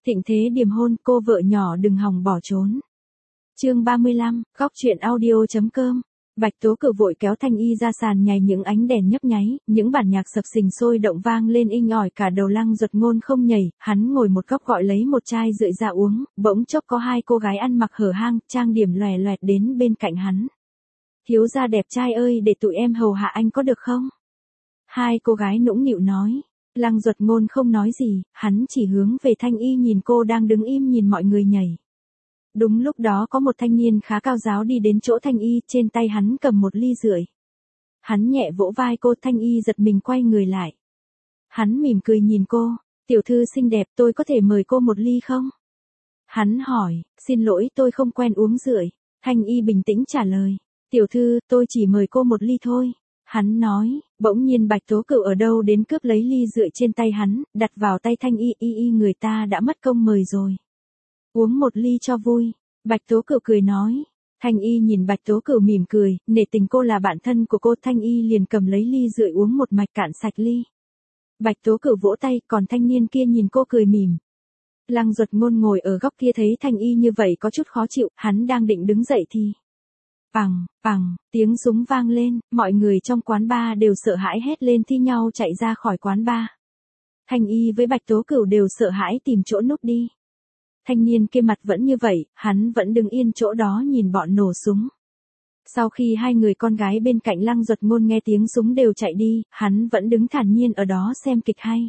Thịnh thế điềm hôn, cô vợ nhỏ đừng hòng bỏ trốn. Chương 35, góc truyện audio.com. Bạch Tố Cửu vội kéo Thanh Y ra sàn nhảy, những ánh đèn nhấp nháy, những bản nhạc sập sình sôi động vang lên inh ỏi, cả đầu Lăng Duật Ngôn không nhảy, hắn ngồi một góc gọi lấy một chai rượu ra uống, bỗng chốc có hai cô gái ăn mặc hở hang, trang điểm lòe loẹt đến bên cạnh hắn. Thiếu gia đẹp trai ơi, để tụi em hầu hạ anh có được không? Hai cô gái nũng nịu nói. Lăng Duật Ngôn không nói gì, hắn chỉ hướng về Thanh Y nhìn cô đang đứng im nhìn mọi người nhảy. Đúng lúc đó có một thanh niên khá cao ráo đi đến chỗ Thanh Y, trên tay hắn cầm một ly rượu. Hắn nhẹ vỗ vai cô, Thanh Y giật mình quay người lại. Hắn mỉm cười nhìn cô, tiểu thư xinh đẹp, tôi có thể mời cô một ly không? Hắn hỏi, xin lỗi tôi không quen uống rượu. Thanh Y bình tĩnh trả lời, tiểu thư, tôi chỉ mời cô một ly thôi. Hắn nói, bỗng nhiên Bạch Tố Cửu ở đâu đến cướp lấy ly rượu trên tay hắn, đặt vào tay Thanh Y, người ta đã mất công mời rồi. Uống một ly cho vui, Bạch Tố Cửu cười nói. Thanh Y nhìn Bạch Tố Cửu mỉm cười, nể tình cô là bạn thân của cô, Thanh Y liền cầm lấy ly rượu uống một mạch cạn sạch ly. Bạch Tố Cửu vỗ tay, còn thanh niên kia nhìn cô cười mỉm. Lăng Duật Ngôn ngồi ở góc kia thấy Thanh Y như vậy có chút khó chịu, hắn đang định đứng dậy thì Bằng, tiếng súng vang lên, mọi người trong quán bar đều sợ hãi hét lên thi nhau chạy ra khỏi quán bar. Thanh Y với Bạch Tố Cửu đều sợ hãi tìm chỗ núp đi. Thanh niên kia mặt vẫn như vậy, hắn vẫn đứng yên chỗ đó nhìn bọn nổ súng. Sau khi hai người con gái bên cạnh Lăng Duật Ngôn nghe tiếng súng đều chạy đi, hắn vẫn đứng thản nhiên ở đó xem kịch hay.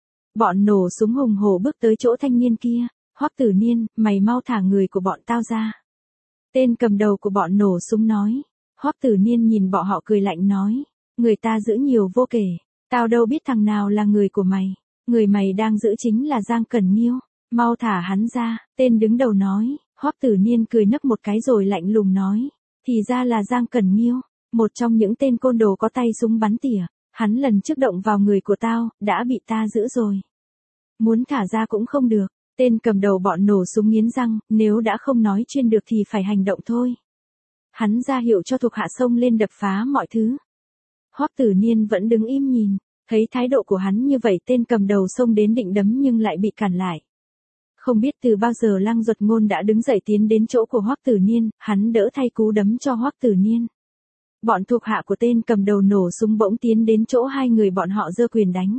Bọn nổ súng hùng hổ bước tới chỗ thanh niên kia, Hoắc Tử Niên, mày mau thả người của bọn tao ra. Tên cầm đầu của bọn nổ súng nói. Hoắc Tử Niên nhìn bọn họ cười lạnh nói, người ta giữ nhiều vô kể, tao đâu biết thằng nào là người của mày, người mày đang giữ chính là Giang Cẩn Nghiêu, mau thả hắn ra, tên đứng đầu nói. Hoắc Tử Niên cười nấc một cái rồi lạnh lùng nói, thì ra là Giang Cẩn Nghiêu, một trong những tên côn đồ có tay súng bắn tỉa, hắn lần trước động vào người của tao, đã bị ta giữ rồi. Muốn thả ra cũng không được. Tên cầm đầu bọn nổ súng nghiến răng, nếu đã không nói chuyên được thì phải hành động thôi. Hắn ra hiệu cho thuộc hạ xông lên đập phá mọi thứ. Hoắc Tử Niên vẫn đứng im nhìn, thấy thái độ của hắn như vậy tên cầm đầu xông đến định đấm nhưng lại bị cản lại. Không biết từ bao giờ Lăng Duật Ngôn đã đứng dậy tiến đến chỗ của Hoắc Tử Niên, hắn đỡ thay cú đấm cho Hoắc Tử Niên. Bọn thuộc hạ của tên cầm đầu nổ súng bỗng tiến đến chỗ hai người bọn họ giơ quyền đánh.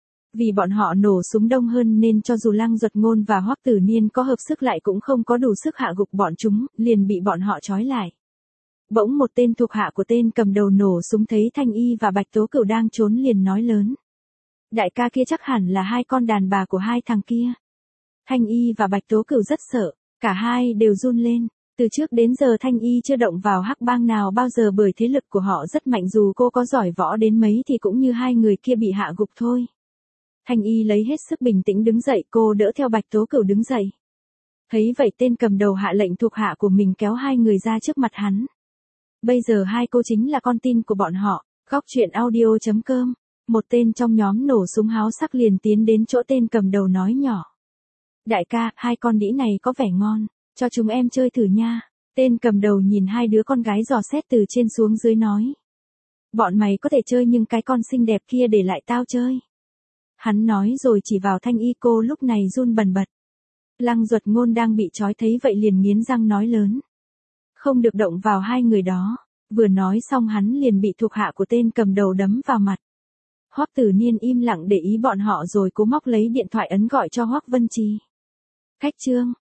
Vì bọn họ nổ súng đông hơn nên cho dù Lăng Duật Ngôn và Hoắc Tử Niên có hợp sức lại cũng không có đủ sức hạ gục bọn chúng, liền bị bọn họ trói lại. Bỗng một tên thuộc hạ của tên cầm đầu nổ súng thấy Thanh Y và Bạch Tố Cửu đang trốn liền nói lớn. Đại ca kia chắc hẳn là hai con đàn bà của hai thằng kia. Thanh Y và Bạch Tố Cửu rất sợ, cả hai đều run lên. Từ trước đến giờ Thanh Y chưa động vào hắc bang nào bao giờ bởi thế lực của họ rất mạnh, dù cô có giỏi võ đến mấy thì cũng như hai người kia bị hạ gục thôi. Thanh Y lấy hết sức bình tĩnh đứng dậy, cô đỡ theo Bạch Tố Cửu đứng dậy. Thấy vậy tên cầm đầu hạ lệnh thuộc hạ của mình kéo hai người ra trước mặt hắn. Bây giờ hai cô chính là con tin của bọn họ. Góc truyện audio.com. Một tên trong nhóm nổ súng háo sắc liền tiến đến chỗ tên cầm đầu nói nhỏ. Đại ca, hai con đĩ này có vẻ ngon, cho chúng em chơi thử nha. Tên cầm đầu nhìn hai đứa con gái dò xét từ trên xuống dưới nói. Bọn mày có thể chơi nhưng cái con xinh đẹp kia để lại tao chơi. Hắn nói rồi chỉ vào Thanh Y, cô lúc này run bần bật. Lăng Duật Ngôn đang bị trói thấy vậy liền nghiến răng nói lớn. Không được động vào hai người đó. Vừa nói xong hắn liền bị thuộc hạ của tên cầm đầu đấm vào mặt. Hoắc Tử Niên im lặng để ý bọn họ rồi cố móc lấy điện thoại ấn gọi cho Hoắc Vân Trì. Khách trương,